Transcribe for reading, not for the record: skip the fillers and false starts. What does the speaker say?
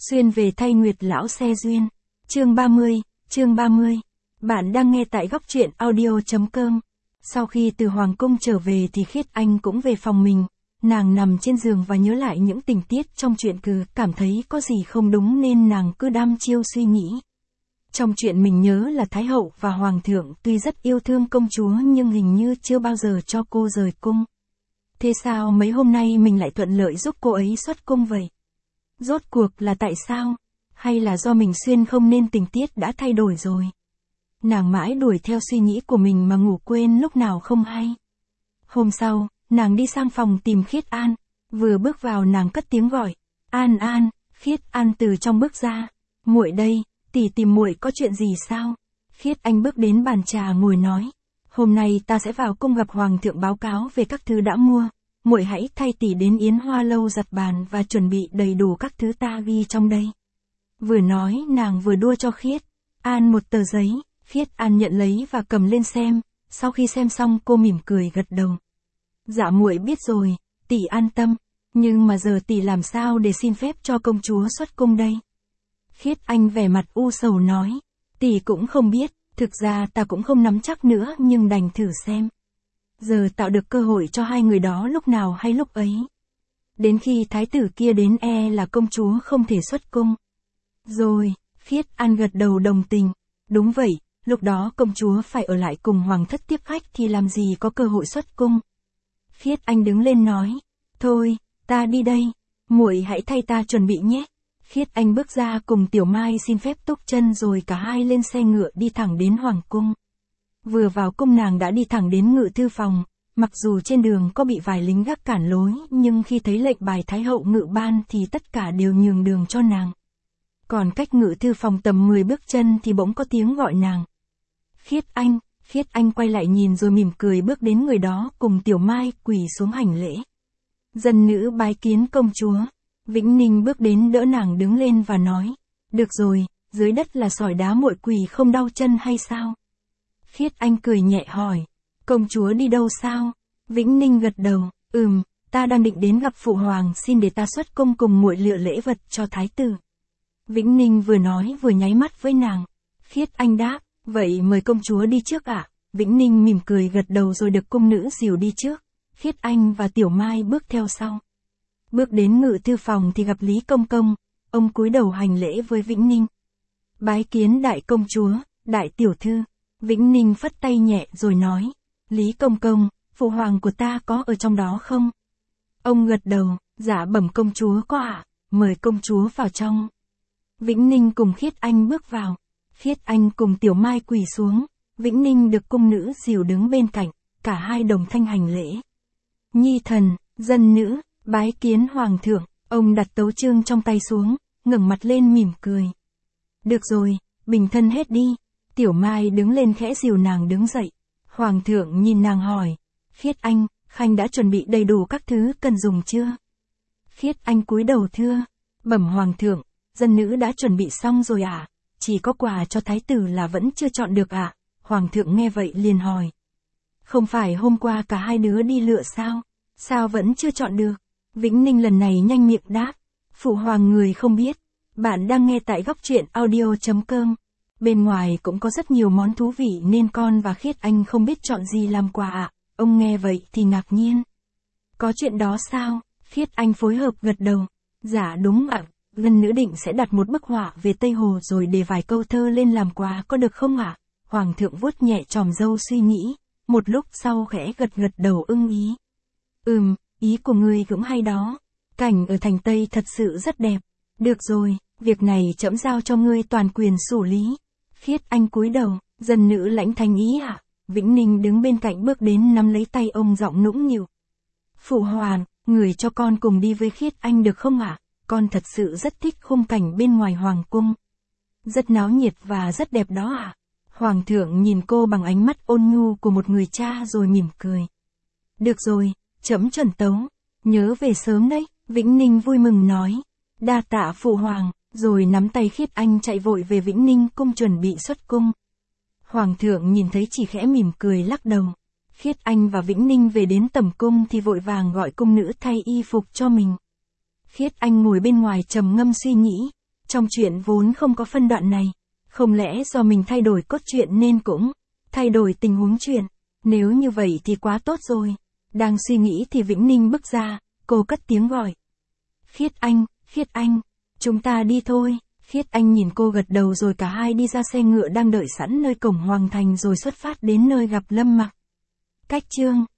Xuyên về thay Nguyệt lão xe duyên. Chương 30. Bạn đang nghe tại góc truyện audio.com. Sau khi từ Hoàng cung trở về thì Khiết Anh cũng về phòng mình. Nàng nằm trên giường và nhớ lại những tình tiết trong chuyện, cứ cảm thấy có gì không đúng nên nàng cứ đăm chiêu suy nghĩ. Trong chuyện mình nhớ là Thái hậu và Hoàng thượng tuy rất yêu thương công chúa nhưng hình như chưa bao giờ cho cô rời cung. Thế sao mấy hôm nay mình lại thuận lợi giúp cô ấy xuất cung vậy? Rốt cuộc là tại sao? Hay là do mình xuyên không nên tình tiết đã thay đổi rồi? Nàng mãi đuổi theo suy nghĩ của mình mà ngủ quên lúc nào không hay. Hôm sau, nàng đi sang phòng tìm Khiết An. Vừa bước vào nàng cất tiếng gọi. An An. Khiết An từ trong bước ra. Muội đây, tỷ tìm muội có chuyện gì sao? Khiết Anh bước đến bàn trà ngồi nói. Hôm nay ta sẽ vào cung gặp Hoàng thượng báo cáo về các thứ đã mua. Muội hãy thay tỷ đến Yến Hoa lâu giặt bàn và chuẩn bị đầy đủ các thứ ta ghi trong đây. Vừa nói nàng vừa đua cho Khiết An một tờ giấy. Khiết An nhận lấy và cầm lên xem. Sau khi xem xong cô mỉm cười gật đầu. Dạ muội biết rồi, tỷ an tâm. Nhưng mà giờ tỷ làm sao để xin phép cho công chúa xuất cung đây? Khiết Anh vẻ mặt u sầu nói. Tỷ cũng không biết, thực ra ta cũng không nắm chắc nữa nhưng đành thử xem. Giờ tạo được cơ hội cho hai người đó lúc nào hay lúc ấy. Đến khi thái tử kia đến là công chúa không thể xuất cung. Rồi, Khiết An gật đầu đồng tình. Đúng vậy, lúc đó công chúa phải ở lại cùng hoàng thất tiếp khách thì làm gì có cơ hội xuất cung. Khiết Anh đứng lên nói. Thôi, ta đi đây. Muội hãy thay ta chuẩn bị nhé. Khiết Anh bước ra cùng Tiểu Mai xin phép Túc Chân rồi cả hai lên xe ngựa đi thẳng đến hoàng cung. Vừa vào cung nàng đã đi thẳng đến ngự thư phòng, mặc dù trên đường có bị vài lính gác cản lối nhưng khi thấy lệnh bài Thái hậu ngự ban thì tất cả đều nhường đường cho nàng. Còn cách ngự thư phòng tầm 10 bước chân thì bỗng có tiếng gọi nàng. Khiết Anh quay lại nhìn rồi mỉm cười bước đến người đó cùng Tiểu Mai quỳ xuống hành lễ. Dân nữ bái kiến công chúa. Vĩnh Ninh bước đến đỡ nàng đứng lên và nói. Được rồi, dưới đất là sỏi đá muội quỳ không đau chân hay sao? Khiết Anh cười nhẹ hỏi. Công chúa đi đâu sao? Vĩnh Ninh gật đầu. Ta đang định đến gặp phụ hoàng xin để ta xuất cung cùng muội lựa lễ vật cho thái tử. Vĩnh Ninh vừa nói vừa nháy mắt với nàng. Khiết Anh đáp. Vậy mời công chúa đi trước ạ. Vĩnh Ninh mỉm cười gật đầu rồi được cung nữ dìu đi trước. Khiết Anh và Tiểu Mai bước theo sau. Bước đến ngự thư phòng thì gặp Lý Công Công. Ông cúi đầu hành lễ với Vĩnh Ninh. Bái kiến đại công chúa, đại tiểu thư. Vĩnh Ninh phất tay nhẹ rồi nói. Lý Công Công, phụ hoàng của ta có ở trong đó không? Ông gật đầu. Dạ bẩm công chúa có ạ. Mời công chúa vào trong. Vĩnh Ninh cùng Khiết Anh bước vào. Khiết Anh cùng Tiểu Mai quỳ xuống. Vĩnh Ninh được cung nữ dìu đứng bên cạnh. Cả hai đồng thanh hành lễ. Nhi thần, dân nữ, bái kiến hoàng thượng. Ông đặt tấu chương trong tay xuống, ngẩng mặt lên mỉm cười. Được rồi, bình thân hết đi. Tiểu Mai đứng lên khẽ dìu nàng đứng dậy. Hoàng thượng nhìn nàng hỏi. Khiết Anh, Khanh đã chuẩn bị đầy đủ các thứ cần dùng chưa? Khiết Anh cúi đầu thưa. Bẩm hoàng thượng, dân nữ đã chuẩn bị xong rồi ạ. Chỉ có quà cho thái tử là vẫn chưa chọn được ạ. Hoàng thượng nghe vậy liền hỏi. Không phải hôm qua cả hai đứa đi lựa sao? Sao vẫn chưa chọn được? Vĩnh Ninh lần này nhanh miệng đáp. Phụ hoàng người không biết. Bạn đang nghe tại góc truyện audio.com. Bên ngoài cũng có rất nhiều món thú vị nên con và Khiết Anh không biết chọn gì làm quà ạ. Ông nghe vậy thì ngạc nhiên. Có chuyện đó sao? Khiết Anh phối hợp gật đầu. Dạ đúng ạ. Lần nữ định sẽ đặt một bức họa về Tây Hồ rồi để vài câu thơ lên làm quà có được không ạ? Hoàng thượng vuốt nhẹ chòm râu suy nghĩ. Một lúc sau khẽ gật đầu ưng ý. Ý của ngươi cũng hay đó. Cảnh ở thành Tây thật sự rất đẹp. Được rồi, việc này trẫm giao cho ngươi toàn quyền xử lý. Khiết Anh cúi đầu, dân nữ lãnh thành ý ạ. Vĩnh Ninh đứng bên cạnh bước đến nắm lấy tay ông giọng nũng nịu. Phụ hoàng, người cho con cùng đi với Khiết Anh được không ạ? Con thật sự rất thích khung cảnh bên ngoài hoàng cung. Rất náo nhiệt và rất đẹp đó ạ. Hoàng thượng nhìn cô bằng ánh mắt ôn nhu của một người cha rồi mỉm cười. Được rồi, trẫm chuẩn tấu. Nhớ về sớm đấy, Vĩnh Ninh vui mừng nói. Đa tạ phụ hoàng, rồi nắm tay Khiết Anh chạy vội về Vĩnh Ninh cung chuẩn bị xuất cung. Hoàng thượng nhìn thấy chỉ khẽ mỉm cười lắc đầu. Khiết Anh và Vĩnh Ninh về đến tẩm cung thì vội vàng gọi cung nữ thay y phục cho mình. Khiết Anh ngồi bên ngoài trầm ngâm suy nghĩ. Trong truyện vốn không có phân đoạn này. Không lẽ do mình thay đổi cốt truyện nên cũng thay đổi tình huống truyện? Nếu như vậy thì quá tốt rồi. Đang suy nghĩ thì Vĩnh Ninh bước ra, cô cất tiếng gọi. Khiết Anh, chúng ta đi thôi. Khiết Anh nhìn cô gật đầu rồi cả hai đi ra xe ngựa đang đợi sẵn nơi cổng hoàng thành rồi xuất phát đến nơi gặp Lâm Mặc. Cách chương